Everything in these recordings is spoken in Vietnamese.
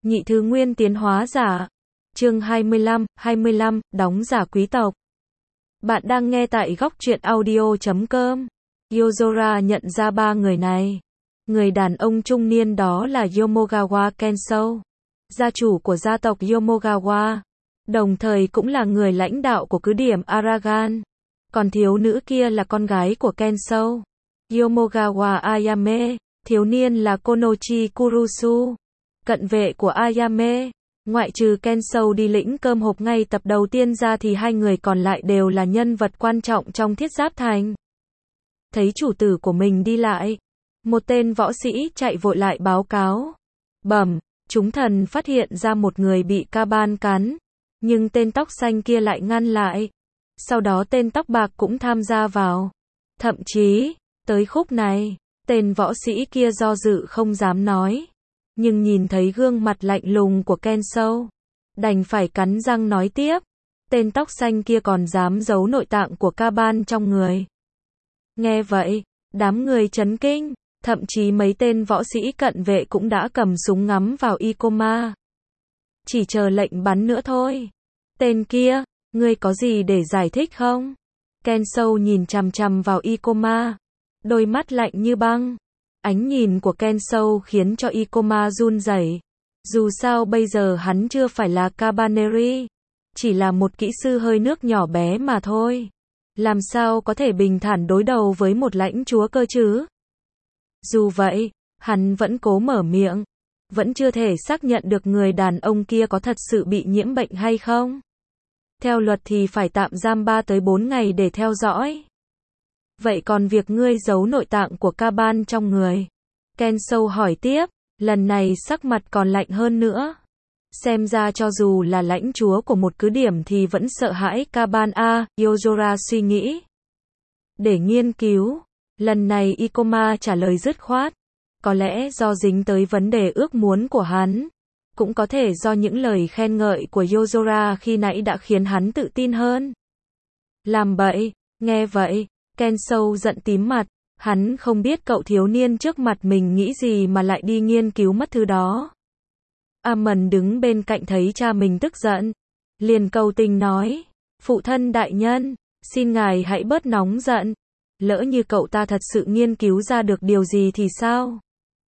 Nhị thứ nguyên tiến hóa giả. Chương 25, đóng giả quý tộc. Bạn đang nghe tại góc truyện audio.com. Yozora nhận ra ba người này. Người đàn ông trung niên đó là Yomogawa Kensou, gia chủ của gia tộc Yomogawa, đồng thời cũng là người lãnh đạo của cứ điểm Aragan. Còn thiếu nữ kia là con gái của Kensou, Yomogawa Ayame, thiếu niên là Konochi Kurusu, cận vệ của Ayame. Ngoại trừ Kensou đi lĩnh cơm hộp ngay tập đầu tiên ra thì hai người còn lại đều là nhân vật quan trọng trong Thiết Giáp Thành. Thấy chủ tử của mình đi lại, một tên võ sĩ chạy vội lại báo cáo. Bẩm, chúng thần phát hiện ra một người bị Kaban cắn, nhưng tên tóc xanh kia lại ngăn lại. Sau đó tên tóc bạc cũng tham gia vào. Thậm chí, tới khúc này, tên võ sĩ kia do dự không dám nói. Nhưng nhìn thấy gương mặt lạnh lùng của Kensou, đành phải cắn răng nói tiếp. Tên tóc xanh kia còn dám giấu nội tạng của Kaban trong người. Nghe vậy, đám người chấn kinh, thậm chí mấy tên võ sĩ cận vệ cũng đã cầm súng ngắm vào Ikoma. Chỉ chờ lệnh bắn nữa thôi. Tên kia, ngươi có gì để giải thích không? Kensou nhìn chằm chằm vào Ikoma, đôi mắt lạnh như băng. Ánh nhìn của Kensou khiến cho Ikoma run rẩy. Dù sao bây giờ hắn chưa phải là Kabaneri, chỉ là một kỹ sư hơi nước nhỏ bé mà thôi. Làm sao có thể bình thản đối đầu với một lãnh chúa cơ chứ? Dù vậy, hắn vẫn cố mở miệng. Vẫn chưa thể xác nhận được người đàn ông kia có thật sự bị nhiễm bệnh hay không. Theo luật thì phải tạm giam 3 tới 4 ngày để theo dõi. Vậy còn việc ngươi giấu nội tạng của Kaban trong người? Kensou hỏi tiếp, lần này sắc mặt còn lạnh hơn nữa. Xem ra cho dù là lãnh chúa của một cứ điểm thì vẫn sợ hãi Kaban a, Yozora suy nghĩ. Để nghiên cứu, lần này Ikoma trả lời dứt khoát. Có lẽ do dính tới vấn đề ước muốn của hắn. Cũng có thể do những lời khen ngợi của Yozora khi nãy đã khiến hắn tự tin hơn. Làm bậy, nghe vậy, Kensou giận tím mặt. Hắn không biết cậu thiếu niên trước mặt mình nghĩ gì mà lại đi nghiên cứu mất thứ đó. Amon đứng bên cạnh thấy cha mình tức giận, liền cầu tình nói, phụ thân đại nhân, xin ngài hãy bớt nóng giận. Lỡ như cậu ta thật sự nghiên cứu ra được điều gì thì sao?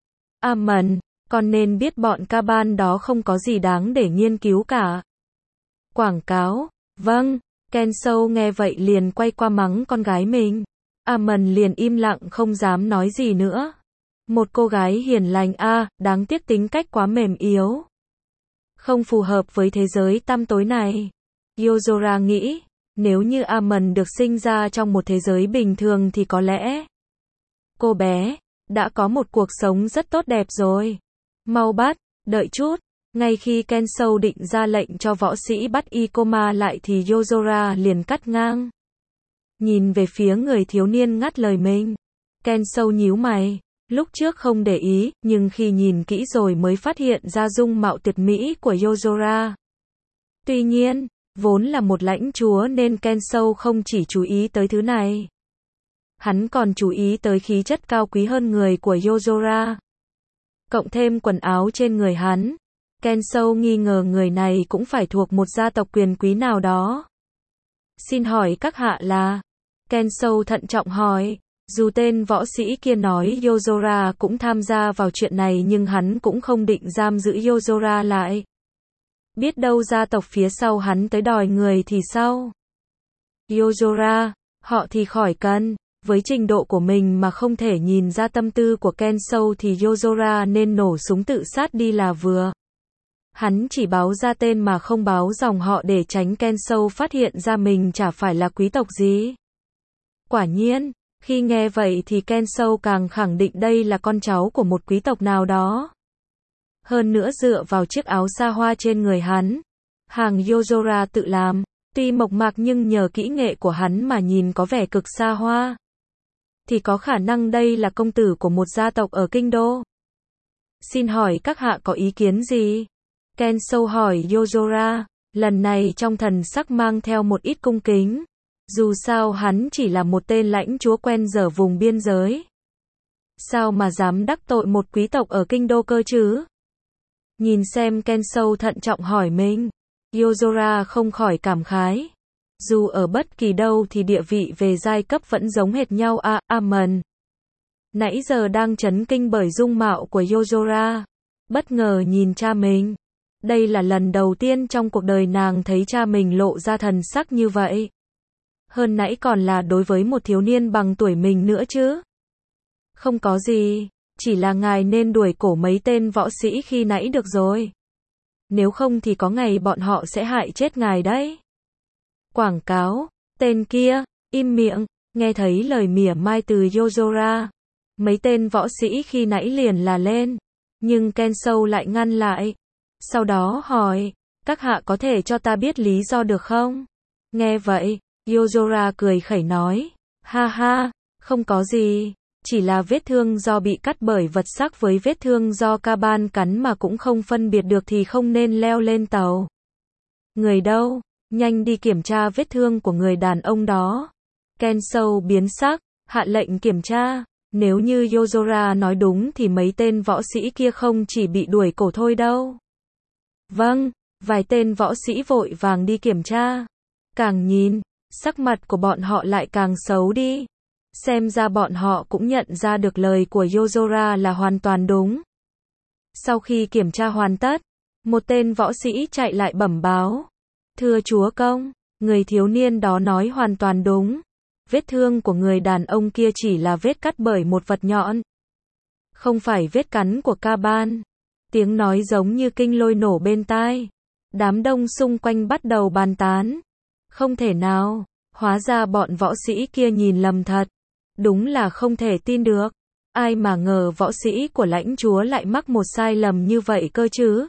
Amon, con nên biết bọn Kaban đó không có gì đáng để nghiên cứu cả. Quảng cáo, vâng. Kensou nghe vậy liền quay qua mắng con gái mình. Amon liền im lặng không dám nói gì nữa. Một cô gái hiền lành a, đáng tiếc tính cách quá mềm yếu. Không phù hợp với thế giới tăm tối này. Yozora nghĩ, nếu như Amon được sinh ra trong một thế giới bình thường thì có lẽ cô bé đã có một cuộc sống rất tốt đẹp rồi. Mau bắt, đợi chút. Ngay khi Kensou định ra lệnh cho võ sĩ bắt Ikoma lại thì Yozora liền cắt ngang. Nhìn về phía người thiếu niên ngắt lời mình. Kensou nhíu mày. Lúc trước không để ý, nhưng khi nhìn kỹ rồi mới phát hiện ra dung mạo tuyệt mỹ của Yozora. Tuy nhiên, vốn là một lãnh chúa nên Kensou không chỉ chú ý tới thứ này. Hắn còn chú ý tới khí chất cao quý hơn người của Yozora. Cộng thêm quần áo trên người hắn, Kensou nghi ngờ người này cũng phải thuộc một gia tộc quyền quý nào đó. Xin hỏi các hạ là? Kensou thận trọng hỏi. Dù tên võ sĩ kia nói Yozora cũng tham gia vào chuyện này nhưng hắn cũng không định giam giữ Yozora lại. Biết đâu gia tộc phía sau hắn tới đòi người thì sao? Yozora, họ thì khỏi cần. Với trình độ của mình mà không thể nhìn ra tâm tư của Kensou thì Yozora nên nổ súng tự sát đi là vừa. Hắn chỉ báo ra tên mà không báo dòng họ để tránh Kensou phát hiện ra mình chả phải là quý tộc gì. Quả nhiên, khi nghe vậy thì Kensou càng khẳng định đây là con cháu của một quý tộc nào đó. Hơn nữa dựa vào chiếc áo sa hoa trên người hắn, hàng Yozora tự làm, tuy mộc mạc nhưng nhờ kỹ nghệ của hắn mà nhìn có vẻ cực xa hoa. Thì có khả năng đây là công tử của một gia tộc ở kinh đô. Xin hỏi các hạ có ý kiến gì? Kensou hỏi Yozora, lần này trong thần sắc mang theo một ít cung kính. Dù sao hắn chỉ là một tên lãnh chúa quen dở vùng biên giới. Sao mà dám đắc tội một quý tộc ở kinh đô cơ chứ? Nhìn xem Kensou thận trọng hỏi mình. Yozora không khỏi cảm khái. Dù ở bất kỳ đâu thì địa vị về giai cấp vẫn giống hệt nhau à, Amen. Nãy giờ đang chấn kinh bởi dung mạo của Yozora. Bất ngờ nhìn cha mình. Đây là lần đầu tiên trong cuộc đời nàng thấy cha mình lộ ra thần sắc như vậy. Hơn nãy còn là đối với một thiếu niên bằng tuổi mình nữa chứ. Không có gì, chỉ là ngài nên đuổi cổ mấy tên võ sĩ khi nãy được rồi. Nếu không thì có ngày bọn họ sẽ hại chết ngài đấy. Quảng cáo, tên kia, im miệng, nghe thấy lời mỉa mai từ Yozora. Mấy tên võ sĩ khi nãy liền là lên, nhưng Kensou lại ngăn lại. Sau đó hỏi, các hạ có thể cho ta biết lý do được không? Nghe vậy, Yozora cười khẩy nói, ha ha, không có gì, chỉ là vết thương do bị cắt bởi vật sắc với vết thương do Kaban cắn mà cũng không phân biệt được thì không nên leo lên tàu. Người đâu? Nhanh đi kiểm tra vết thương của người đàn ông đó. Kensou biến sắc, hạ lệnh kiểm tra. Nếu như Yozora nói đúng thì mấy tên võ sĩ kia không chỉ bị đuổi cổ thôi đâu. Vâng, vài tên võ sĩ vội vàng đi kiểm tra. Càng nhìn, sắc mặt của bọn họ lại càng xấu đi. Xem ra bọn họ cũng nhận ra được lời của Yozora là hoàn toàn đúng. Sau khi kiểm tra hoàn tất, một tên võ sĩ chạy lại bẩm báo. Thưa chúa công, người thiếu niên đó nói hoàn toàn đúng. Vết thương của người đàn ông kia chỉ là vết cắt bởi một vật nhọn. Không phải vết cắn của Kaban. Tiếng nói giống như kinh lôi nổ bên tai. Đám đông xung quanh bắt đầu bàn tán. Không thể nào, hóa ra bọn võ sĩ kia nhìn lầm thật. Đúng là không thể tin được. Ai mà ngờ võ sĩ của lãnh chúa lại mắc một sai lầm như vậy cơ chứ.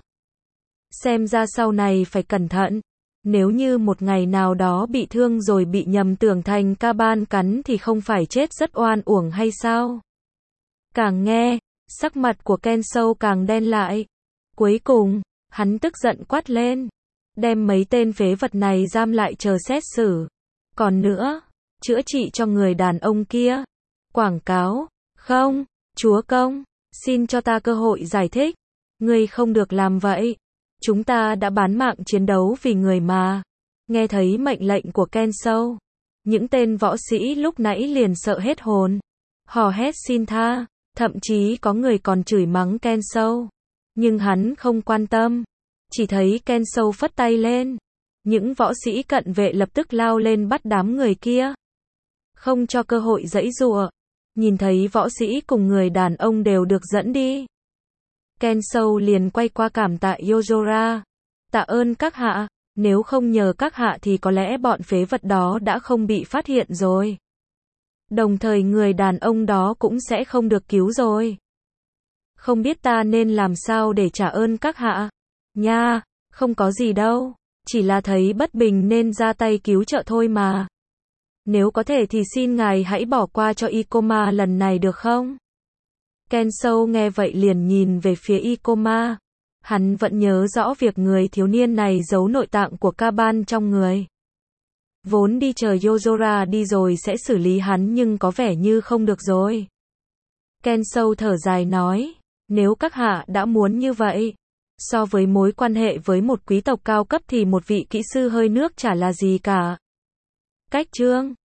Xem ra sau này phải cẩn thận. Nếu như một ngày nào đó bị thương rồi bị nhầm tưởng thành Kaban cắn thì không phải chết rất oan uổng hay sao? Càng nghe, sắc mặt của Kensou càng đen lại. Cuối cùng, hắn tức giận quát lên. Đem mấy tên phế vật này giam lại chờ xét xử. Còn nữa, chữa trị cho người đàn ông kia. Quảng cáo, không, chúa công, xin cho ta cơ hội giải thích. Ngươi không được làm vậy. Chúng ta đã bán mạng chiến đấu vì người mà. Nghe thấy mệnh lệnh của Kensou, những tên võ sĩ lúc nãy liền sợ hết hồn. Hò hét xin tha, thậm chí có người còn chửi mắng Kensou. Nhưng hắn không quan tâm. Chỉ thấy Kensou phất tay lên. Những võ sĩ cận vệ lập tức lao lên bắt đám người kia. Không cho cơ hội giãy giụa. Nhìn thấy võ sĩ cùng người đàn ông đều được dẫn đi. Kensou liền quay qua cảm tạ Yozora. Tạ ơn các hạ, nếu không nhờ các hạ thì có lẽ bọn phế vật đó đã không bị phát hiện rồi. Đồng thời người đàn ông đó cũng sẽ không được cứu rồi. Không biết ta nên làm sao để trả ơn các hạ. Nha, không có gì đâu, chỉ là thấy bất bình nên ra tay cứu trợ thôi mà. Nếu có thể thì xin ngài hãy bỏ qua cho Ikoma lần này được không? Kensou nghe vậy liền nhìn về phía Ikoma. Hắn vẫn nhớ rõ việc người thiếu niên này giấu nội tạng của Kaban trong người. Vốn đi chờ Yozora đi rồi sẽ xử lý hắn nhưng có vẻ như không được rồi. Kensou thở dài nói, nếu các hạ đã muốn như vậy, so với mối quan hệ với một quý tộc cao cấp thì một vị kỹ sư hơi nước chả là gì cả. Cách chương